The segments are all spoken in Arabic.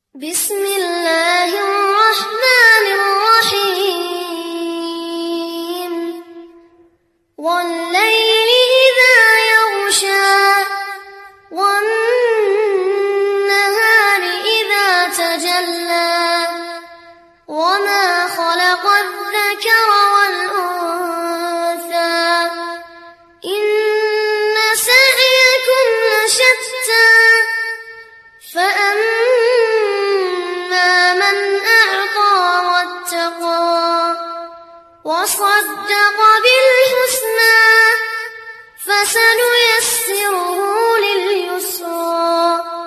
بسم الله الرحمن الرحيم والليل إذا يغشى والنهار إذا تجلى وما خلق الذكر والأنثى إن سعيكم لشتى فأما من أعطى واتقى وصدق بالحسنى فسنيسره لليسرى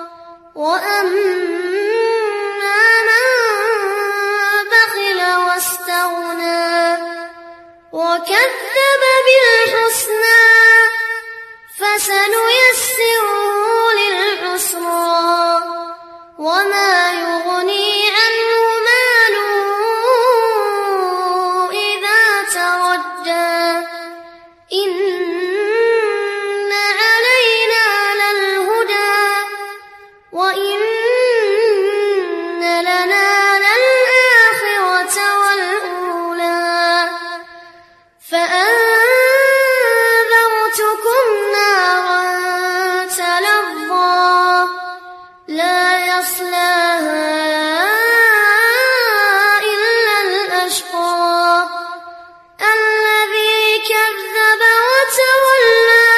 وأما من بخل واستغنى وكذب بالحسنى فسنيسره للعسرى وما يغني عنه ماله إذا تردى إن علينا للهدى وإن لنا للآخرة والأولى فأنذرتكم نارا تلظى لا يصلاها إلا الأشقى الذي كذب وتولى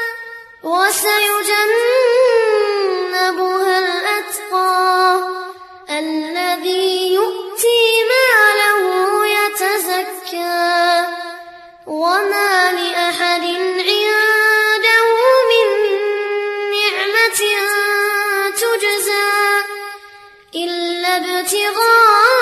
وسيجنبها الأتقى الذي يؤتي ماله يتزكى وما لأحد عنده من نعمة تجزى إلا ابتغاء